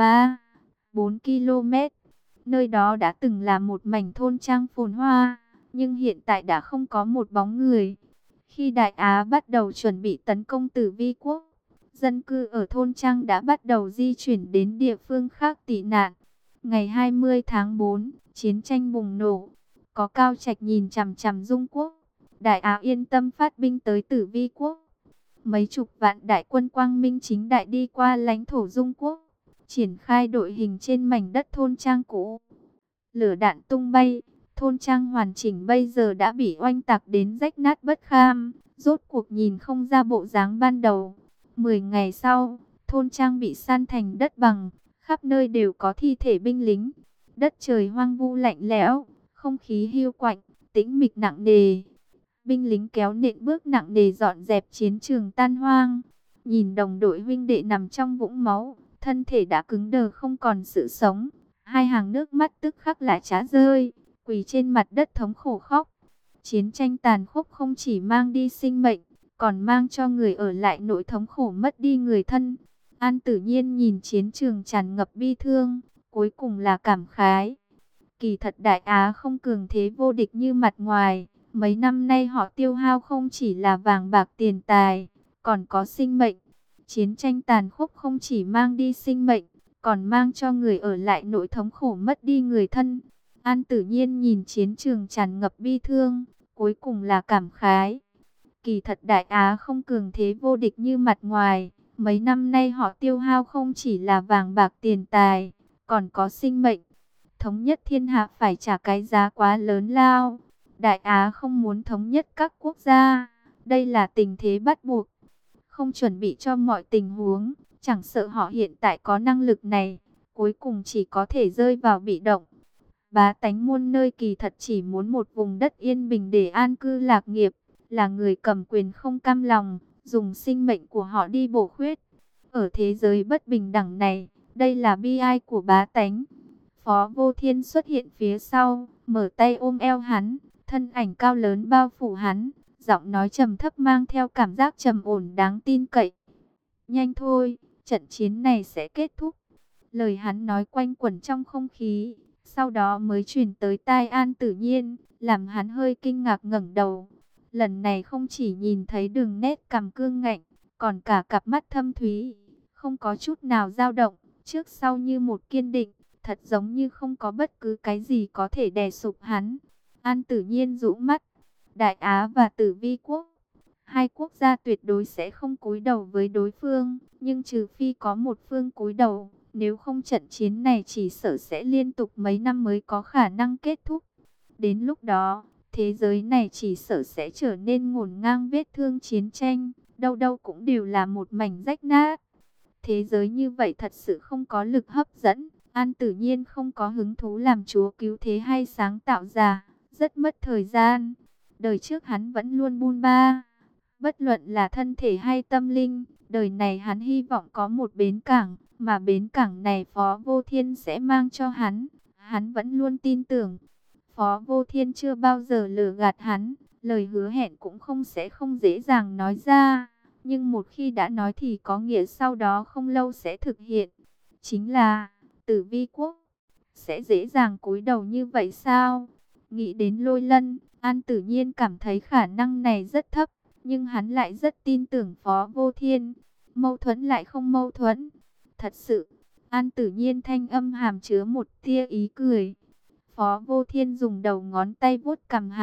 3-4 km. Nơi đó đã từng là một mảnh thôn trang phồn hoa, nhưng hiện tại đã không có một bóng người. Khi Đại Á bắt đầu chuẩn bị tấn công Tử Vi quốc, dân cư ở thôn trang đã bắt đầu di chuyển đến địa phương khác tị nạn. Ngày 20 tháng 4, chiến tranh bùng nổ. Có Cao Trạch nhìn chằm chằm Dung quốc. Đại Á yên tâm phát binh tới Tử Vi quốc. Mấy chục vạn đại quân quang minh chính đại đi qua lãnh thổ Dung quốc, triển khai đội hình trên mảnh đất thôn trang cũ. Lửa đạn tung bay, thôn trang hoàn chỉnh bây giờ đã bị oanh tạc đến rách nát bất kham, rốt cuộc nhìn không ra bộ dáng ban đầu. 10 ngày sau, thôn trang bị san thành đất bằng, khắp nơi đều có thi thể binh lính. Đất trời hoang vu lạnh lẽo, không khí hiu quạnh, tĩnh mịch nặng nề. Binh lính kéo nện bước nặng nề dọn dẹp chiến trường tan hoang. Nhìn đồng đội huynh đệ nằm trong vũng máu, thân thể đã cứng đờ không còn sự sống. Hai hàng nước mắt tức khắc lại trá rơi, quỳ trên mặt đất thống khổ khóc. Chiến tranh tàn khốc không chỉ mang đi sinh mệnh, còn mang cho người ở lại nỗi thống khổ mất đi người thân. An Tử Nhiên nhìn chiến trường tràn ngập bi thương, cuối cùng là cảm khái. Kỳ thật Đại Á không cường thế vô địch như mặt ngoài. Mấy năm nay họ tiêu hao không chỉ là vàng bạc tiền tài, còn có sinh mệnh. Chiến tranh tàn khốc không chỉ mang đi sinh mệnh, còn mang cho người ở lại nỗi thống khổ mất đi người thân. An Tử Nhiên nhìn chiến trường tràn ngập bi thương, cuối cùng là cảm khái. Kỳ thật Đại Á không cường thế vô địch như mặt ngoài. Mấy năm nay họ tiêu hao không chỉ là vàng bạc tiền tài, còn có sinh mệnh. Thống nhất thiên hạ phải trả cái giá quá lớn lao. Đại Á không muốn thống nhất các quốc gia. Đây là tình thế bắt buộc. Không chuẩn bị cho mọi tình huống. Chẳng sợ họ hiện tại có năng lực này. Cuối cùng chỉ có thể rơi vào bị động. Bá tánh muôn nơi kỳ thật chỉ muốn một vùng đất yên bình để an cư lạc nghiệp. Là người cầm quyền không cam lòng. Dùng sinh mệnh của họ đi bổ khuyết. Ở thế giới bất bình đẳng này. Đây là bi ai của bá tánh. Phó Vô Thiên xuất hiện phía sau. Mở tay ôm eo hắn. Thân ảnh cao lớn bao phủ hắn, giọng nói trầm thấp mang theo cảm giác trầm ổn đáng tin cậy. Nhanh thôi, trận chiến này sẽ kết thúc. Lời hắn nói quanh quẩn trong không khí, sau đó mới truyền tới tai An Tử Nhiên, làm hắn hơi kinh ngạc ngẩng đầu. Lần này không chỉ nhìn thấy đường nét cằm cương ngạnh, còn cả cặp mắt thâm thúy, không có chút nào dao động, trước sau như một kiên định, thật giống như không có bất cứ cái gì có thể đè sụp hắn. An Tử Nhiên rũ mắt. Đại Á và Tử Vi quốc, hai quốc gia tuyệt đối sẽ không cúi đầu với đối phương, nhưng trừ phi có một phương cúi đầu, nếu không trận chiến này chỉ sợ sẽ liên tục mấy năm mới có khả năng kết thúc. Đến lúc đó, thế giới này chỉ sợ sẽ trở nên ngổn ngang vết thương chiến tranh, đâu đâu cũng đều là một mảnh rách nát. Thế giới như vậy thật sự không có lực hấp dẫn. An Tử Nhiên không có hứng thú làm chúa cứu thế hay sáng tạo ra, rất mất thời gian. Đời trước hắn vẫn luôn buôn ba, bất luận là thân thể hay tâm linh. Đời này hắn hy vọng có một bến cảng, mà bến cảng này Phó Vô Thiên sẽ mang cho hắn. Hắn vẫn luôn tin tưởng, Phó Vô Thiên chưa bao giờ lừa gạt hắn, lời hứa hẹn cũng không dễ dàng nói ra. Nhưng một khi đã nói thì có nghĩa sau đó không lâu sẽ thực hiện. Chính là Tử Vi quốc sẽ dễ dàng cúi đầu như vậy sao? Nghĩ đến Lôi Lân, An Tử Nhiên cảm thấy khả năng này rất thấp, nhưng hắn lại rất tin tưởng Phó Vô Thiên. Mâu thuẫn lại không mâu thuẫn. Thật sự, An Tử Nhiên thanh âm hàm chứa một tia ý cười. Phó Vô Thiên dùng đầu ngón tay vuốt cằm hắn,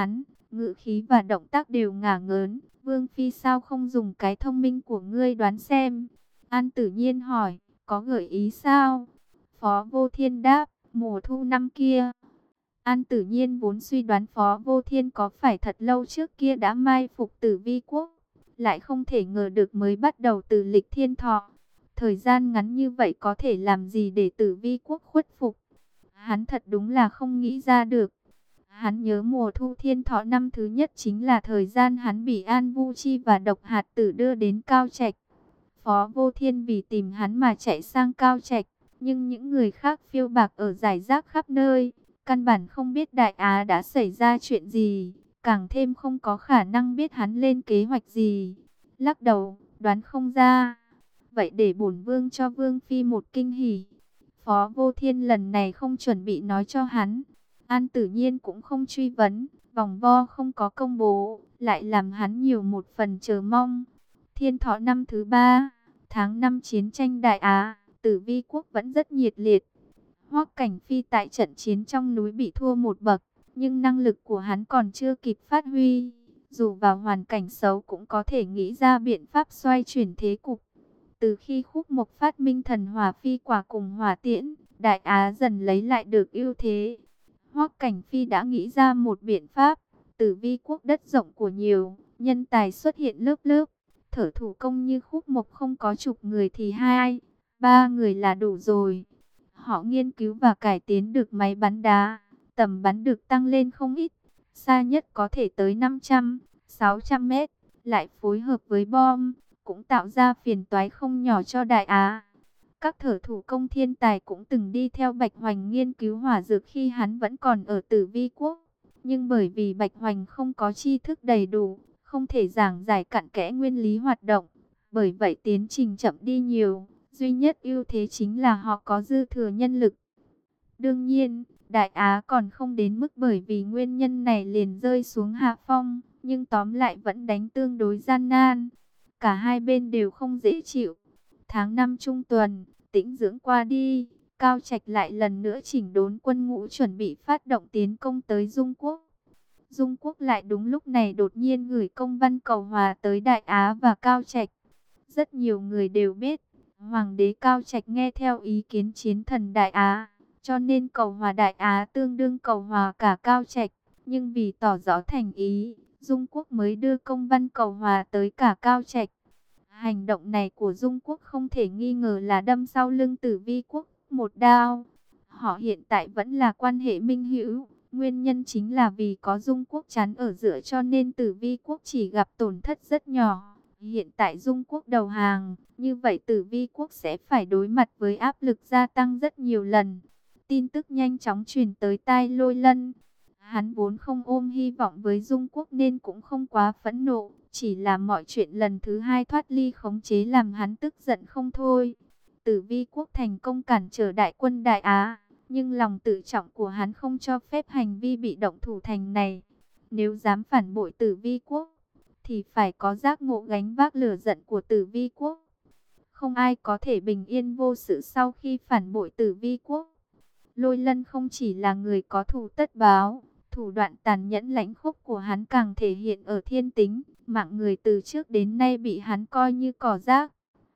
ngữ khí và động tác đều ngả ngớn. Vương Phi sao không dùng cái thông minh của ngươi đoán xem? An Tử Nhiên hỏi, có gợi ý sao? Phó Vô Thiên đáp, mùa thu năm kia. An Tử Nhiên vốn suy đoán Phó Vô Thiên có phải thật lâu trước kia đã mai phục Tử Vi Quốc, lại không thể ngờ được mới bắt đầu từ lịch thiên thọ. Thời gian ngắn như vậy có thể làm gì để Tử Vi Quốc khuất phục? Hắn thật đúng là không nghĩ ra được. Hắn nhớ mùa thu thiên thọ năm thứ nhất chính là thời gian hắn bị An Vu Chi và Độc Hạt Tử đưa đến Cao Trạch. Phó Vô Thiên vì tìm hắn mà chạy sang Cao Trạch, nhưng những người khác phiêu bạc ở rải rác khắp nơi, căn bản không biết Đại Á đã xảy ra chuyện gì, càng thêm không có khả năng biết hắn lên kế hoạch gì. Lắc đầu, đoán không ra. Vậy để bổn vương cho Vương Phi một kinh hỉ. Phó Vô Thiên lần này không chuẩn bị nói cho hắn. An Tử Nhiên cũng không truy vấn, vòng vo không có công bố, lại làm hắn nhiều một phần chờ mong. Thiên thọ năm thứ 3, tháng 5 chiến tranh Đại Á, Tử Vi Quốc vẫn rất nhiệt liệt. Hoắc Cảnh Phi tại trận chiến trong núi bị thua một bậc, nhưng năng lực của hắn còn chưa kịp phát huy. Dù vào hoàn cảnh xấu cũng có thể nghĩ ra biện pháp xoay chuyển thế cục. Từ khi Khúc Mộc phát minh thần hỏa phi quả cùng hỏa tiễn, Đại Á dần lấy lại được ưu thế. Hoắc Cảnh Phi đã nghĩ ra một biện pháp. Tử Vi Quốc đất rộng của nhiều, nhân tài xuất hiện lớp lớp. Thở thủ công như Khúc Mộc không có chục người thì 2, 3 người là đủ rồi. Họ nghiên cứu và cải tiến được máy bắn đá, tầm bắn được tăng lên không ít, xa nhất có thể tới 500, 600 mét, lại phối hợp với bom, cũng tạo ra phiền toái không nhỏ cho Đại Á. Các thợ thủ công thiên tài cũng từng đi theo Bạch Hoành nghiên cứu hỏa dược khi hắn vẫn còn ở Tử Vi Quốc, nhưng bởi vì Bạch Hoành không có tri thức đầy đủ, không thể giảng giải cặn kẽ nguyên lý hoạt động, bởi vậy tiến trình chậm đi nhiều. Duy nhất ưu thế chính là họ có dư thừa nhân lực. Đương nhiên, Đại Á còn không đến mức bởi vì nguyên nhân này liền rơi xuống hạ phong, nhưng tóm lại vẫn đánh tương đối gian nan. Cả hai bên đều không dễ chịu. Tháng 5 trung tuần, tĩnh dưỡng qua đi, Cao Trạch lại lần nữa chỉnh đốn quân ngũ chuẩn bị phát động tiến công tới Dung Quốc. Dung Quốc lại đúng lúc này đột nhiên gửi công văn cầu hòa tới Đại Á và Cao Trạch. Rất nhiều người đều biết, Hoàng đế Cao Trạch nghe theo ý kiến chiến thần Đại Á, cho nên cầu hòa Đại Á tương đương cầu hòa cả Cao Trạch. Nhưng vì tỏ rõ thành ý, Dung Quốc mới đưa công văn cầu hòa tới cả Cao Trạch. Hành động này của Dung Quốc không thể nghi ngờ là đâm sau lưng Tử Vi Quốc một đao. Họ hiện tại vẫn là quan hệ minh hữu. Nguyên nhân chính là vì có Dung Quốc chắn ở giữa cho nên Tử Vi Quốc chỉ gặp tổn thất rất nhỏ. Hiện tại Dung Quốc đầu hàng, như vậy Tử Vi Quốc sẽ phải đối mặt với áp lực gia tăng rất nhiều lần. Tin tức nhanh chóng truyền tới tai Lôi Lân. Hắn vốn không ôm hy vọng với Dung Quốc nên cũng không quá phẫn nộ. Chỉ là mọi chuyện lần thứ 2 thoát ly khống chế làm hắn tức giận không thôi. Tử Vi Quốc thành công cản trở đại quân Đại Á, nhưng lòng tự trọng của hắn không cho phép hành vi bị động thủ thành này. Nếu dám phản bội Tử Vi Quốc, thì phải có giác ngộ gánh vác lửa giận của Tử Vi Quốc. Không ai có thể bình yên vô sự sau khi phản bội Tử Vi Quốc. Lôi Lân không chỉ là người có thù tất báo, thủ đoạn tàn nhẫn lãnh khốc của hắn càng thể hiện ở thiên tính, mạng người từ trước đến nay bị hắn coi như cỏ rác.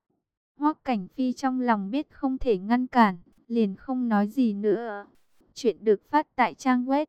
Hoắc Cảnh Phi trong lòng biết không thể ngăn cản, liền không nói gì nữa. Chuyện được phát tại trang web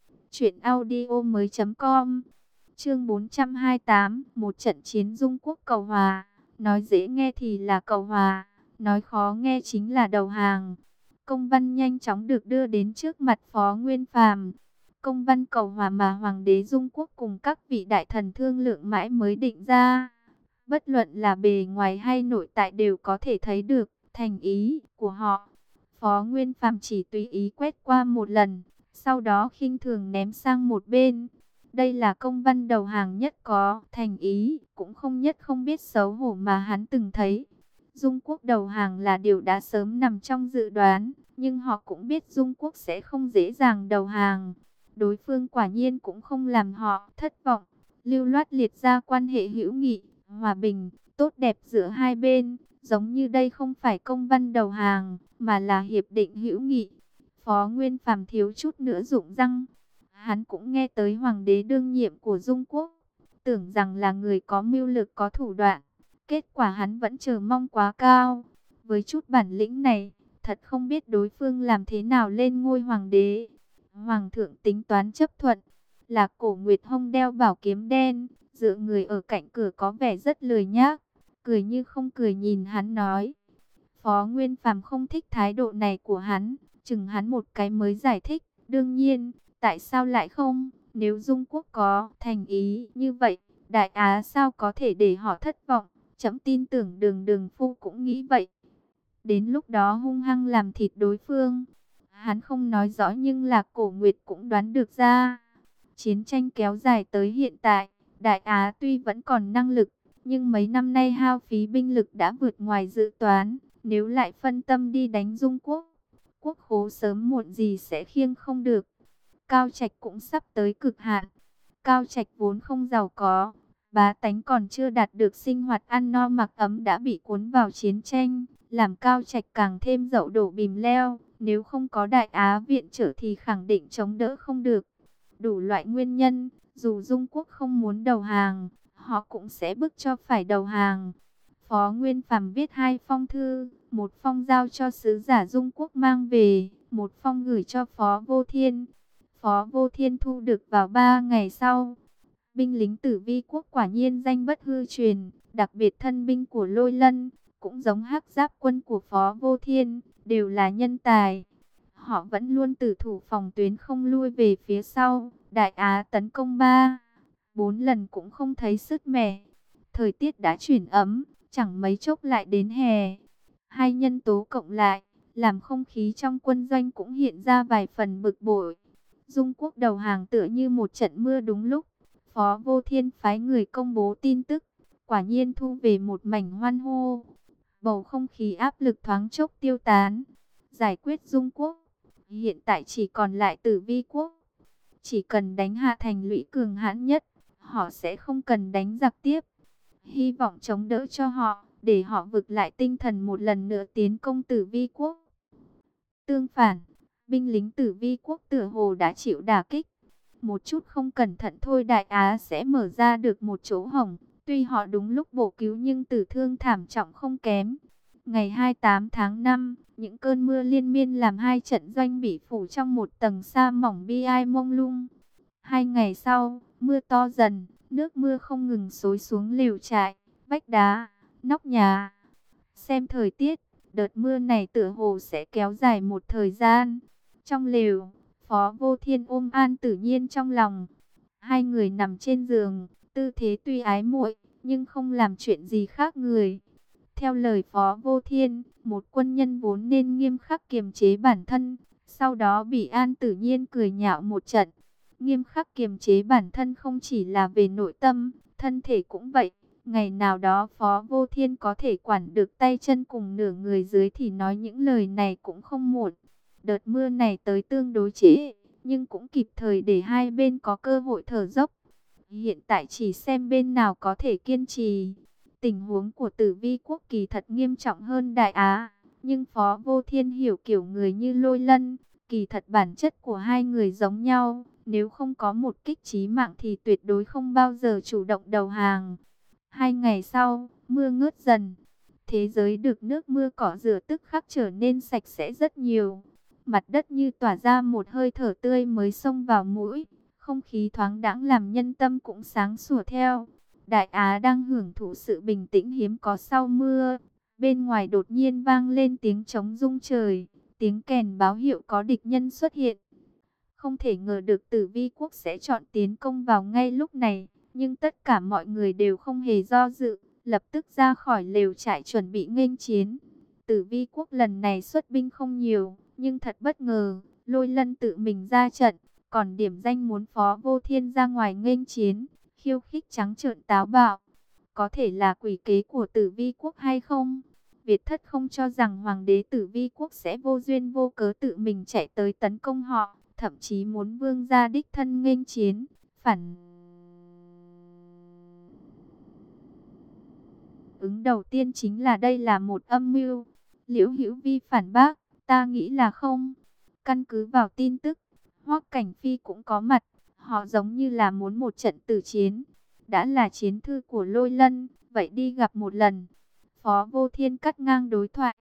truyệnaudiomoi.com. Chương 428, một trận chiến Dung Quốc cầu hòa. Nói dễ nghe thì là cầu hòa, nói khó nghe chính là đầu hàng. Công văn nhanh chóng được đưa đến trước mặt Phó Nguyên Phàm. Công văn cầu hòa mà Hoàng đế Dung Quốc cùng các vị đại thần thương lượng mãi mới định ra. Bất luận là bề ngoài hay nội tại đều có thể thấy được thành ý của họ. Phó Nguyên Phàm chỉ tùy ý quét qua một lần, sau đó khinh thường ném sang một bên. Đây là công văn đầu hàng nhất có thành ý, cũng không nhất không biết xấu hổ mà hắn từng thấy. Dung Quốc đầu hàng là điều đã sớm nằm trong dự đoán, nhưng họ cũng biết Dung Quốc sẽ không dễ dàng đầu hàng. Đối phương quả nhiên cũng không làm họ thất vọng, lưu loát liệt ra quan hệ hữu nghị, hòa bình, tốt đẹp giữa hai bên, giống như đây không phải công văn đầu hàng, mà là hiệp định hữu nghị. Phó Nguyên Phàm thiếu chút nữa rụng răng. Hắn cũng nghe tới hoàng đế đương nhiệm của Dung Quốc, tưởng rằng là người có mưu lược có thủ đoạn. Kết quả hắn vẫn chờ mong quá cao. Với chút bản lĩnh này, thật không biết đối phương làm thế nào lên ngôi hoàng đế. Hoàng thượng tính toán chấp thuận. Là Cổ Nguyệt hông đeo bảo kiếm đen, dựa người ở cạnh cửa có vẻ rất lười nhác, cười như không cười nhìn hắn nói. Phó Nguyên Phàm không thích thái độ này của hắn, chừng hắn một cái mới giải thích. Đương nhiên, tại sao lại không? Nếu Dung Quốc có thành ý như vậy, Đại Á sao có thể để họ thất vọng? Trẫm tin tưởng Đường Đường phu cũng nghĩ vậy. Đến lúc đó hung hăng làm thịt đối phương. Hắn không nói rõ nhưng Lạc Cổ Nguyệt cũng đoán được ra. Chiến tranh kéo dài tới hiện tại, Đại Á tuy vẫn còn năng lực, nhưng mấy năm nay hao phí binh lực đã vượt ngoài dự toán. Nếu lại phân tâm đi đánh Dung Quốc, quốc khố sớm muộn gì sẽ khiêng không được. Cao Trạch cũng sắp tới cực hạn. Cao Trạch vốn không giàu có, bá tánh còn chưa đạt được sinh hoạt ăn no mặc ấm đã bị cuốn vào chiến tranh, làm Cao Trạch càng thêm dậu đổ bìm leo. Nếu không có Đại Á viện trợ thì khẳng định chống đỡ không được. Đủ loại nguyên nhân, dù Dung Quốc không muốn đầu hàng, họ cũng sẽ bức cho phải đầu hàng. Phó Nguyên Phàm viết 2 phong thư, một phong giao cho sứ giả Dung Quốc mang về, một phong gửi cho Phó Vô Thiên. Phó Vô Thiên thu được vào 3 ngày sau. Binh lính Tử Vi Quốc quả nhiên danh bất hư truyền, đặc biệt thân binh của Lôi Lân, cũng giống Hắc Giáp quân của Phó Vô Thiên, đều là nhân tài. Họ vẫn luôn tử thủ phòng tuyến không lui về phía sau. Đại Á tấn công 4 lần cũng không thấy sứt mẻ. Thời tiết đã chuyển ấm, chẳng mấy chốc lại đến hè. Hai nhân tố cộng lại, làm không khí trong quân doanh cũng hiện ra vài phần bực bội. Dung Quốc đầu hàng tựa như một trận mưa đúng lúc. Phó Vô Thiên phái người công bố tin tức, quả nhiên thu về một mảnh hoan hô. Bầu không khí áp lực thoáng chốc tiêu tán. Giải quyết Dung Quốc, hiện tại chỉ còn lại Tử Vi Quốc. Chỉ cần đánh hạ thành lũy cường hãn nhất, họ sẽ không cần đánh giặc tiếp. Hy vọng chống đỡ cho họ, để họ vực lại tinh thần một lần nữa tiến công Tử Vi Quốc. Tương phản, binh lính Tử Vi Quốc tựa hồ đã chịu đả kích. Một chút không cẩn thận thôi Đại Á sẽ mở ra được một chỗ hổng. Tuy họ đúng lúc bổ cứu nhưng tử thương thảm trọng không kém. Ngày 28 tháng 5, những cơn mưa liên miên làm hai trận doanh bị phủ trong một tầng sa mỏng bi ai mông lung. 2 ngày sau, mưa to dần, nước mưa không ngừng xối xuống lều trại, vách đá, nóc nhà. Xem thời tiết, đợt mưa này tựa hồ sẽ kéo dài một thời gian. Trong lều, Phó Vô Thiên ôm An Tử Nhiên trong lòng. Hai người nằm trên giường, tư thế tuy ái muội, nhưng không làm chuyện gì khác người. Theo lời Phó Vô Thiên, một quân nhân vốn nên nghiêm khắc kiềm chế bản thân, sau đó bị An Tử Nhiên cười nhạo một trận. Nghiêm khắc kiềm chế bản thân không chỉ là về nội tâm, thân thể cũng vậy. Ngày nào đó Phó Vô Thiên có thể quản được tay chân cùng nửa người dưới thì nói những lời này cũng không muộn. Đợt mưa này tới tương đối trễ, nhưng cũng kịp thời để hai bên có cơ hội thở dốc. Hiện tại chỉ xem bên nào có thể kiên trì. Tình huống của Tử Vi Quốc kỳ thật nghiêm trọng hơn Đại Á, nhưng Phó Vô Thiên hiểu kiểu người như Lôi Lân, kỳ thật bản chất của hai người giống nhau. Nếu không có một kích chí mạng thì tuyệt đối không bao giờ chủ động đầu hàng. 2 ngày sau, mưa ngớt dần. Thế giới được nước mưa cỏ rửa tức khắc trở nên sạch sẽ rất nhiều. Mặt đất như tỏa ra một hơi thở tươi mới xông vào mũi. Không khí thoáng đãng làm nhân tâm cũng sáng sủa theo. Đại Á đang hưởng thụ sự bình tĩnh hiếm có sau mưa. Bên ngoài đột nhiên vang lên tiếng trống rung trời. Tiếng kèn báo hiệu có địch nhân xuất hiện. Không thể ngờ được Tử Vi Quốc sẽ chọn tiến công vào ngay lúc này. Nhưng tất cả mọi người đều không hề do dự, lập tức ra khỏi lều trại chuẩn bị nghênh chiến. Tử Vi Quốc lần này xuất binh không nhiều, nhưng thật bất ngờ, Lôi Lân tự mình ra trận, còn điểm danh muốn Phó Vô Thiên ra ngoài nghênh chiến, khiêu khích trắng trợn táo bạo. Có thể là quỷ kế của Tử Vi Quốc hay không? Việt Thất không cho rằng Hoàng đế Tử Vi Quốc sẽ vô duyên vô cớ tự mình chạy tới tấn công họ, thậm chí muốn vương gia đích thân nghênh chiến, phản ứng đầu tiên chính là đây là một âm mưu. Liễu Hữu Vi phản bác, ta nghĩ là không. Căn cứ vào tin tức, Hoắc Cảnh Phi cũng có mặt, Họ giống như là muốn một trận tử chiến. Đã là chiến thư của Lôi Lân, vậy đi gặp một lần. Phó Vô Thiên cắt ngang đối thoại.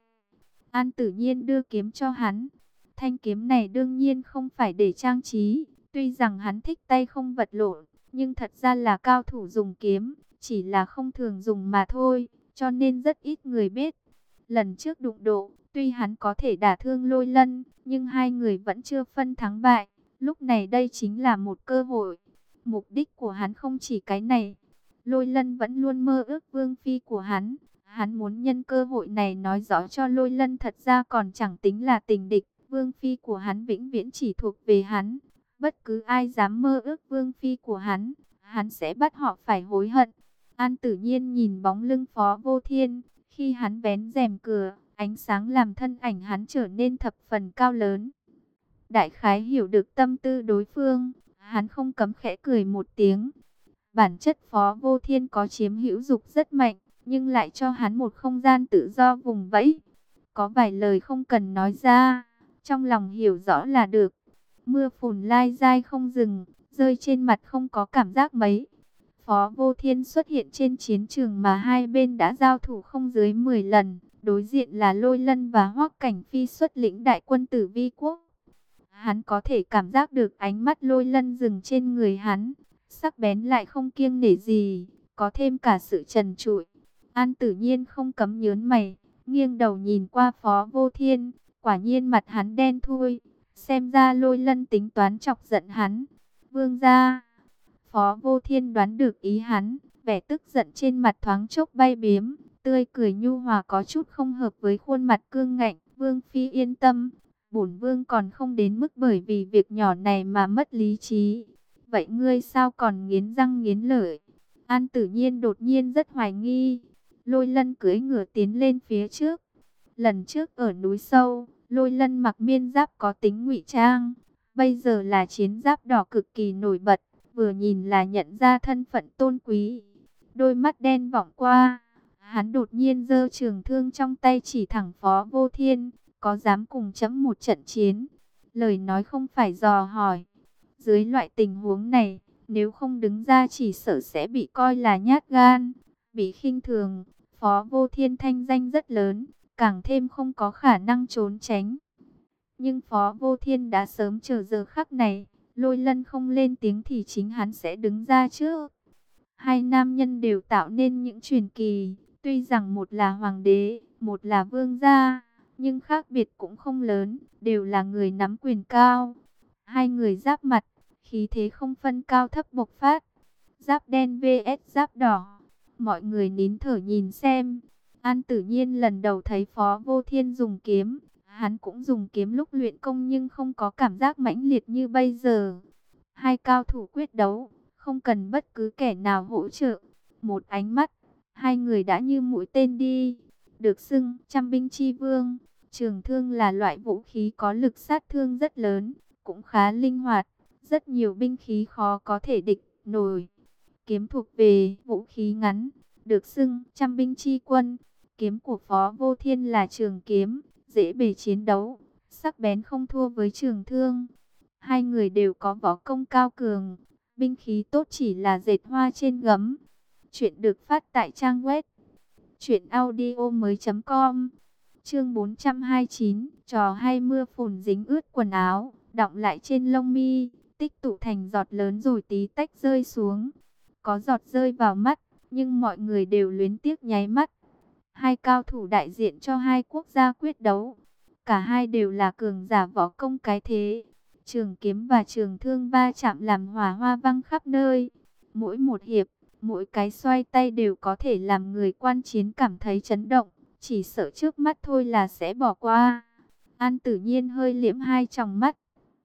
An Tử Nhiên đưa kiếm cho hắn. Thanh kiếm này đương nhiên không phải để trang trí. Tuy rằng hắn thích tay không vật lộn, nhưng thật ra là cao thủ dùng kiếm, chỉ là không thường dùng mà thôi, cho nên rất ít người biết. Lần trước đụng độ, tuy hắn có thể đả thương Lôi Lân, nhưng hai người vẫn chưa phân thắng bại. Lúc này đây chính là một cơ hội. Mục đích của hắn không chỉ cái này. Lôi Lân vẫn luôn mơ ước vương phi của hắn. Hắn muốn nhân cơ hội này nói rõ cho Lôi Lân thật ra còn chẳng tính là tình địch. Vương phi của hắn vĩnh viễn chỉ thuộc về hắn. Bất cứ ai dám mơ ước vương phi của hắn sẽ bắt họ phải hối hận. An Tử Nhiên nhìn bóng lưng Phó Vô Thiên. Khi hắn vén rèm cửa, ánh sáng làm thân ảnh hắn trở nên thập phần cao lớn. Đại khái hiểu được tâm tư đối phương, hắn không cấm khẽ cười một tiếng. Bản chất Phó Vô Thiên có chiếm hữu dục rất mạnh, nhưng lại cho hắn một không gian tự do vùng vẫy. Có vài lời không cần nói ra, trong lòng hiểu rõ là được. Mưa phùn lai dai không dừng, rơi trên mặt không có cảm giác mấy. Phó Vô Thiên xuất hiện trên chiến trường mà hai bên đã giao thủ không dưới 10 lần. Đối diện là Lôi Lân và Hoắc Cảnh Phi xuất lĩnh đại quân Tử Vi quốc. Hắn có thể cảm giác được ánh mắt Lôi Lân dừng trên người hắn, sắc bén lại không kiêng nể gì, có thêm cả sự trần trụi. An Tử Nhiên không cấm nhớn mày, nghiêng đầu nhìn qua Phó Vô Thiên, quả nhiên mặt hắn đen thui, xem ra Lôi Lân tính toán chọc giận hắn. Vương gia. Phó Vô Thiên đoán được ý hắn, vẻ tức giận trên mặt thoáng chốc bay biếm, tươi cười nhu hòa có chút không hợp với khuôn mặt cương ngạnh. Vương phi yên tâm, bổn vương còn không đến mức bởi vì việc nhỏ này mà mất lý trí. Vậy ngươi sao còn nghiến răng nghiến lợi? An Tử Nhiên đột nhiên rất hoài nghi. Lôi Lân cưỡi ngựa tiến lên phía trước. Lần trước ở núi sâu, Lôi Lân mặc miên giáp có tính ngụy trang, bây giờ là chiến giáp đỏ cực kỳ nổi bật, vừa nhìn là nhận ra thân phận tôn quý. Đôi mắt đen vọng qua, hắn đột nhiên giơ trường thương trong tay chỉ thẳng Phó Vô Thiên. Có dám cùng chấm một trận chiến? Lời nói không phải dò hỏi. Dưới loại tình huống này, nếu không đứng ra chỉ sợ sẽ bị coi là nhát gan, bị khinh thường. Phó Vô Thiên thanh danh rất lớn, càng thêm không có khả năng trốn tránh. Nhưng Phó Vô Thiên đã sớm chờ giờ khắc này, Lôi Lân không lên tiếng thì chính hắn sẽ đứng ra trước. Hai nam nhân đều tạo nên những truyền kỳ, tuy rằng một là hoàng đế, một là vương gia, nhưng khác biệt cũng không lớn, đều là người nắm quyền cao. Hai người giáp mặt, khí thế không phân cao thấp bộc phát. Giáp đen vs giáp đỏ. Mọi người nín thở nhìn xem. An Tử Nhiên lần đầu thấy Phó Vô Thiên dùng kiếm. Hắn cũng dùng kiếm lúc luyện công nhưng không có cảm giác mãnh liệt như bây giờ. Hai cao thủ quyết đấu, không cần bất cứ kẻ nào hỗ trợ. Một ánh mắt, hai người đã như mũi tên đi. Được xưng trăm binh chi vương. Trường thương là loại vũ khí có lực sát thương rất lớn, cũng khá linh hoạt, rất nhiều binh khí khó có thể địch nổi. Kiếm thuộc về vũ khí ngắn, được xưng trăm binh chi quân. Kiếm của Phó Vô Thiên là trường kiếm, dễ bề chiến đấu, sắc bén không thua với trường thương. Hai người đều có võ công cao cường, binh khí tốt chỉ là dệt hoa trên gấm. Chuyện được phát tại trang web truyệnaudiomoi.com. Chương 429, trò hay mưa phùn dính ướt quần áo, đọng lại trên lông mi, tích tụ thành giọt lớn rồi tí tách rơi xuống. Có giọt rơi vào mắt, nhưng mọi người đều luyến tiếc nháy mắt. Hai cao thủ đại diện cho hai quốc gia quyết đấu. Cả hai đều là cường giả võ công cái thế. Trường kiếm và trường thương va chạm làm hỏa hoa văng khắp nơi. Mỗi một hiệp, mỗi cái xoay tay đều có thể làm người quan chiến cảm thấy chấn động. Chỉ sợ trước mắt thôi là sẽ bỏ qua. An Tử Nhiên hơi liễm hai tròng mắt,